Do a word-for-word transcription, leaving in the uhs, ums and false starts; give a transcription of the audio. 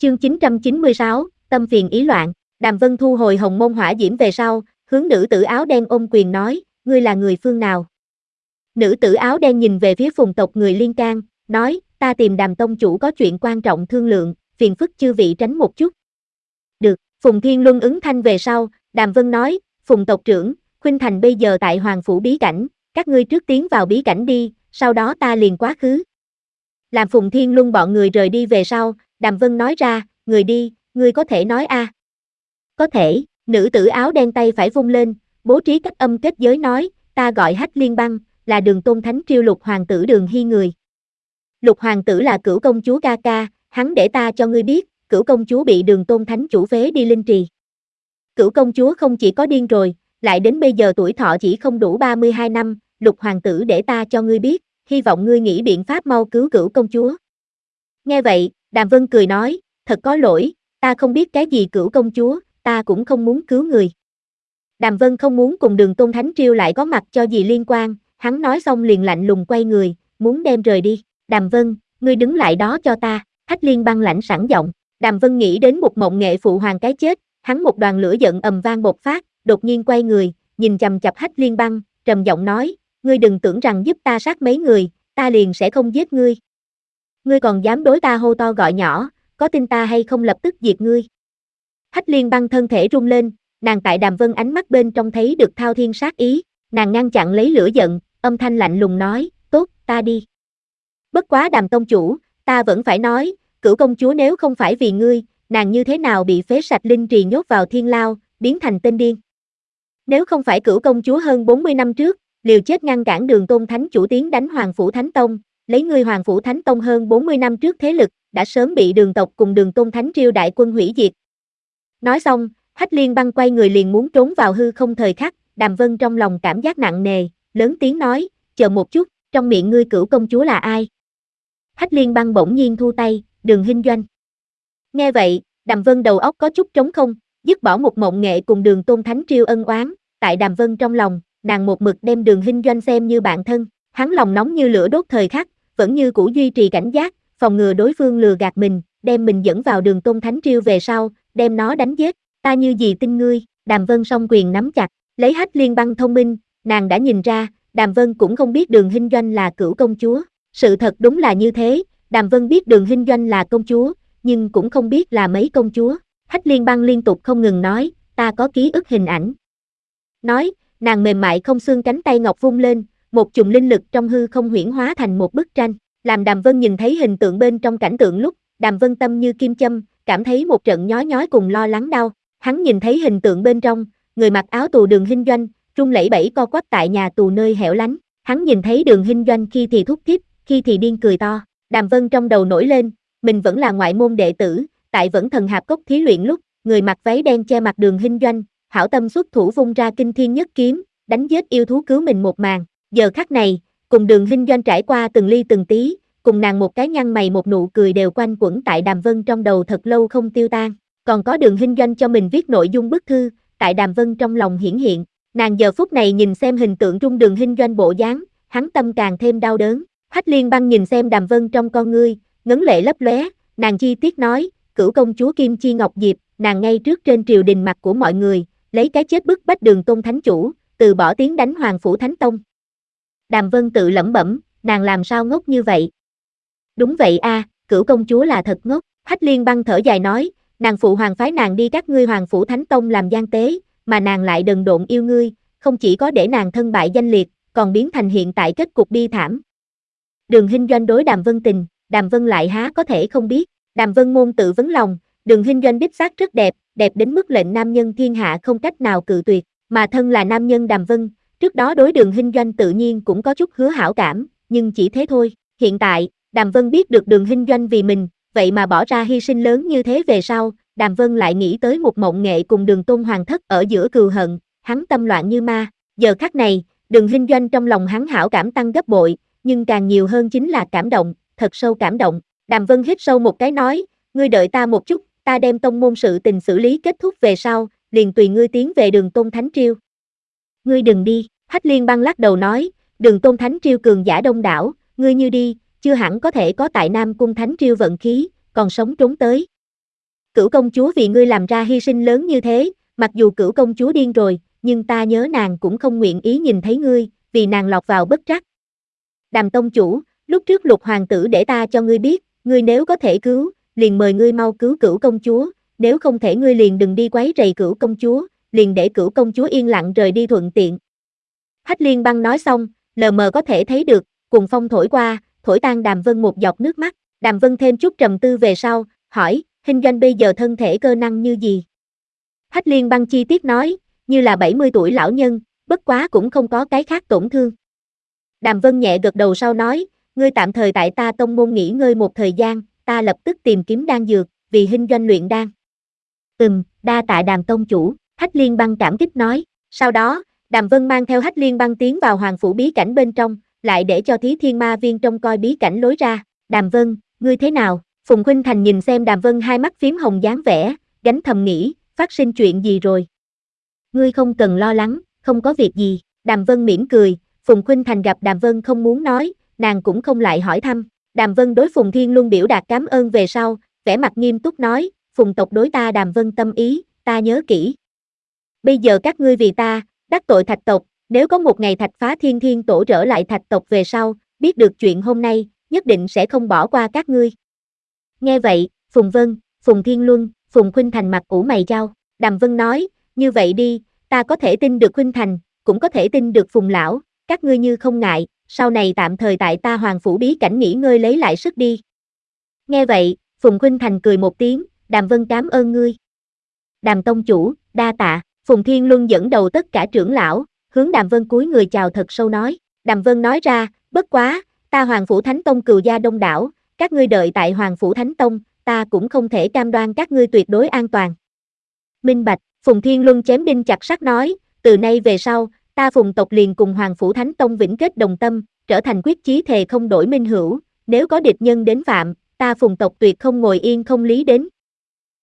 Chương chín trăm chín mươi sáu, tâm phiền ý loạn. Đàm Vân thu hồi hồng môn hỏa diễm về sau, hướng nữ tử áo đen ôm quyền nói, ngươi là người phương nào? Nữ tử áo đen nhìn về phía Phùng tộc người Liên Can, nói, ta tìm Đàm tông chủ có chuyện quan trọng thương lượng, phiền phức chư vị tránh một chút. Được, Phùng Thiên Luân ứng thanh về sau, Đàm Vân nói, Phùng tộc trưởng, Khuynh Thành bây giờ tại Hoàng Phủ bí cảnh, các ngươi trước tiến vào bí cảnh đi, sau đó ta liền quá khứ. Làm Phùng Thiên Luân bọn người rời đi về sau, Đàm Vân nói ra, người đi, ngươi có thể nói a? À? Có thể, nữ tử áo đen tay phải vung lên, bố trí cách âm kết giới nói, ta gọi Hách Liên Băng, là Đường Tôn Thánh Triều Lục hoàng tử Đường Hy người. Lục hoàng tử là Cửu công chúa ca ca, hắn để ta cho ngươi biết, Cửu công chúa bị Đường Tôn Thánh chủ phế đi linh trì. Cửu công chúa không chỉ có điên rồi, lại đến bây giờ tuổi thọ chỉ không đủ ba mươi hai năm, Lục hoàng tử để ta cho ngươi biết, hy vọng ngươi nghĩ biện pháp mau cứu Cửu công chúa. Nghe vậy, Đàm Vân cười nói, thật có lỗi, ta không biết cái gì Cửu công chúa, ta cũng không muốn cứu người. Đàm Vân không muốn cùng Đường Tôn Thánh Triều lại có mặt cho gì liên quan, hắn nói xong liền lạnh lùng quay người, muốn đem rời đi. Đàm Vân, ngươi đứng lại đó cho ta, Hách Liên Băng lãnh sẵn giọng. Đàm Vân nghĩ đến một mộng nghệ phụ hoàng cái chết, hắn một đoàn lửa giận ầm vang bộc phát, đột nhiên quay người, nhìn chằm chằm Hách Liên Băng, trầm giọng nói, ngươi đừng tưởng rằng giúp ta sát mấy người, ta liền sẽ không giết ngươi. Ngươi còn dám đối ta hô to gọi nhỏ, có tin ta hay không lập tức diệt ngươi. Hách Liên Băng thân thể rung lên, nàng tại Đàm Vân ánh mắt bên trong thấy được thao thiên sát ý, nàng ngăn chặn lấy lửa giận, âm thanh lạnh lùng nói, tốt, ta đi. Bất quá Đàm tông chủ, ta vẫn phải nói, Cửu công chúa nếu không phải vì ngươi, nàng như thế nào bị phế sạch linh trì nhốt vào thiên lao, biến thành tên điên. Nếu không phải Cửu công chúa hơn bốn mươi năm trước, liều chết ngăn cản Đường Tôn Thánh chủ tiến đánh Hoàng Phủ Thánh Tông, lấy ngươi Hoàng Phủ Thánh Tông hơn bốn mươi năm trước thế lực, đã sớm bị Đường tộc cùng Đường Tôn Thánh Triều đại quân hủy diệt. Nói xong, Hách Liên Băng quay người liền muốn trốn vào hư không thời khắc, Đàm Vân trong lòng cảm giác nặng nề, lớn tiếng nói, chờ một chút, trong miệng ngươi Cửu công chúa là ai? Hách Liên Băng bỗng nhiên thu tay, Đường Hinh Doanh. Nghe vậy, Đàm Vân đầu óc có chút trống không, dứt bỏ một mộng nghệ cùng Đường Tôn Thánh Triều ân oán, tại Đàm Vân trong lòng, nàng một mực đem Đường Hinh Doanh xem như bạn thân, hắn lòng nóng như lửa đốt thời khắc, vẫn như cũ duy trì cảnh giác, phòng ngừa đối phương lừa gạt mình, đem mình dẫn vào Đường Tôn Thánh Triều về sau, đem nó đánh giết, ta như gì tin ngươi? Đàm Vân song quyền nắm chặt, lấy Hách Liên Băng thông minh, nàng đã nhìn ra, Đàm Vân cũng không biết Đường Hinh Doanh là Cửu công chúa, sự thật đúng là như thế, Đàm Vân biết Đường Hinh Doanh là công chúa, nhưng cũng không biết là mấy công chúa. Hách Liên Băng liên tục không ngừng nói, ta có ký ức hình ảnh. Nói, nàng mềm mại không xương cánh tay ngọc vung lên, một chùm linh lực trong hư không huyễn hóa thành một bức tranh, làm Đàm Vân nhìn thấy hình tượng bên trong cảnh tượng lúc, Đàm Vân tâm như kim châm, cảm thấy một trận nhói nhói cùng lo lắng đau. Hắn nhìn thấy hình tượng bên trong, người mặc áo tù Đường Hinh Doanh, run lẩy bẩy co quắp tại nhà tù nơi hẻo lánh. Hắn nhìn thấy Đường Hinh Doanh khi thì thúc thiết, khi thì điên cười to. Đàm Vân trong đầu nổi lên, mình vẫn là ngoại môn đệ tử, tại Vẫn Thần Hạp Cốc thí luyện lúc, người mặc váy đen che mặt Đường Hinh Doanh, hảo tâm xuất thủ vung ra kinh thiên nhất kiếm, đánh giết yêu thú cứu mình một màn. Giờ khắc này, cùng Đường Hinh Doanh trải qua từng ly từng tí, cùng nàng một cái nhăn mày một nụ cười đều quanh quẩn tại Đàm Vân trong đầu thật lâu không tiêu tan. Còn có Đường Hinh Doanh cho mình viết nội dung bức thư, tại Đàm Vân trong lòng hiển hiện. Nàng giờ phút này nhìn xem hình tượng trung Đường Hinh Doanh bộ dáng, hắn tâm càng thêm đau đớn. Hách Liên Băng nhìn xem Đàm Vân trong con ngươi, ngấn lệ lấp lóe, nàng chi tiết nói, Cửu công chúa Kim Chi Ngọc Diệp, nàng ngay trước trên triều đình mặt của mọi người, lấy cái chết bức bách Đường Tôn Thánh chủ, từ bỏ tiếng đánh Hoàng Phủ Thánh Tông. Đàm Vân tự lẩm bẩm, nàng làm sao ngốc như vậy? Đúng vậy a, à, Cửu công chúa là thật ngốc. Hách Liên Băng thở dài nói, nàng phụ hoàng phái nàng đi các ngươi Hoàng Phủ Thánh Tông làm gian tế, mà nàng lại đần độn yêu ngươi, không chỉ có để nàng thân bại danh liệt, còn biến thành hiện tại kết cục bi thảm. Đường Hinh Doanh đối Đàm Vân tình, Đàm Vân lại há có thể không biết. Đàm Vân môn tự vấn lòng, Đường Hinh Doanh đích xác rất đẹp, đẹp đến mức lệnh nam nhân thiên hạ không cách nào cự tuyệt, mà thân là nam nhân Đàm Vân, trước đó đối Đường Hinh Doanh tự nhiên cũng có chút hứa hảo cảm, nhưng chỉ thế thôi. Hiện tại, Đàm Vân biết được Đường Hinh Doanh vì mình, vậy mà bỏ ra hy sinh lớn như thế về sau, Đàm Vân lại nghĩ tới một mộng nghệ cùng Đường Tôn Hoàng thất ở giữa cừu hận, hắn tâm loạn như ma. Giờ khắc này, Đường Hinh Doanh trong lòng hắn hảo cảm tăng gấp bội, nhưng càng nhiều hơn chính là cảm động, thật sâu cảm động. Đàm Vân hít sâu một cái nói, ngươi đợi ta một chút, ta đem tông môn sự tình xử lý kết thúc về sau, liền tùy ngươi tiến về Đường Tôn Thánh Triều. Ngươi đừng đi, Hách Liên Băng lắc đầu nói, Đường Tôn Thánh Triều cường giả đông đảo, ngươi như đi, chưa hẳn có thể có tại Nam Cung Thánh Triều vận khí, còn sống trốn tới. cửu công chúa vì ngươi làm ra hy sinh lớn như thế, mặc dù cửu công chúa điên rồi, nhưng ta nhớ nàng cũng không nguyện ý nhìn thấy ngươi, vì nàng lọt vào bất trắc. Đàm tông chủ, lúc trước lục hoàng tử để ta cho ngươi biết, ngươi nếu có thể cứu, liền mời ngươi mau cứu cửu công chúa, nếu không thể ngươi liền đừng đi quấy rầy cửu công chúa, liền để cửu công chúa yên lặng rời đi thuận tiện. Hách Liên Băng nói xong, lờ mờ có thể thấy được, cuồng phong thổi qua, thổi tan Đàm Vân một giọt nước mắt. Đàm Vân thêm chút trầm tư về sau, hỏi, Hình Doanh bây giờ thân thể cơ năng như gì? Hách Liên Băng chi tiết nói, như là bảy mươi tuổi lão nhân, bất quá cũng không có cái khác tổn thương. Đàm Vân nhẹ gật đầu sau nói, ngươi tạm thời tại ta tông môn nghỉ ngơi một thời gian, ta lập tức tìm kiếm đan dược, vì Hình Doanh luyện đan. Ừm, đa tạ Đàm tông chủ, Hách Liên Băng cảm kích nói. Sau đó, Đàm Vân mang theo Hách Liên Băng tiến vào hoàng phủ bí cảnh bên trong, lại để cho Thí Thiên Ma Viên trông coi bí cảnh lối ra. Đàm Vân, ngươi thế nào? Phùng Khuynh Thành nhìn xem Đàm Vân hai mắt phím hồng dáng vẻ, gánh thầm nghĩ, phát sinh chuyện gì rồi? Ngươi không cần lo lắng, không có việc gì. Đàm Vân mỉm cười, Phùng Khuynh Thành gặp Đàm Vân không muốn nói, nàng cũng không lại hỏi thăm. Đàm Vân đối Phùng Thiên Luân biểu đạt cảm ơn về sau, vẻ mặt nghiêm túc nói, Phùng tộc đối ta Đàm Vân tâm ý, ta nhớ kỹ. Bây giờ các ngươi vì ta, đắc tội Thạch tộc, nếu có một ngày Thạch Phá Thiên Thiên Tổ trở lại Thạch tộc về sau, biết được chuyện hôm nay, nhất định sẽ không bỏ qua các ngươi. Nghe vậy, Phùng Vân, Phùng Thiên Luân, Phùng Khuynh Thành mặt ủ mày chau. Đàm Vân nói, như vậy đi, ta có thể tin được Khuynh Thành, cũng có thể tin được Phùng lão, các ngươi như không ngại, sau này tạm thời tại ta hoàng phủ bí cảnh nghỉ ngơi lấy lại sức đi. Nghe vậy, Phùng Khuynh Thành cười một tiếng, Đàm Vân cảm ơn ngươi. Đàm tông chủ, đa tạ. Phùng Thiên Luân dẫn đầu tất cả trưởng lão, hướng Đàm Vân cúi người chào thật sâu nói. Đàm Vân nói ra, bất quá, ta Hoàng Phủ Thánh Tông cừu gia đông đảo, các ngươi đợi tại Hoàng Phủ Thánh Tông, ta cũng không thể cam đoan các ngươi tuyệt đối an toàn. Minh bạch, Phùng Thiên Luân chém đinh chặt sắt nói, từ nay về sau, ta Phùng tộc liền cùng Hoàng Phủ Thánh Tông vĩnh kết đồng tâm, trở thành quyết chí thề không đổi minh hữu, nếu có địch nhân đến phạm, ta Phùng tộc tuyệt không ngồi yên không lý đến,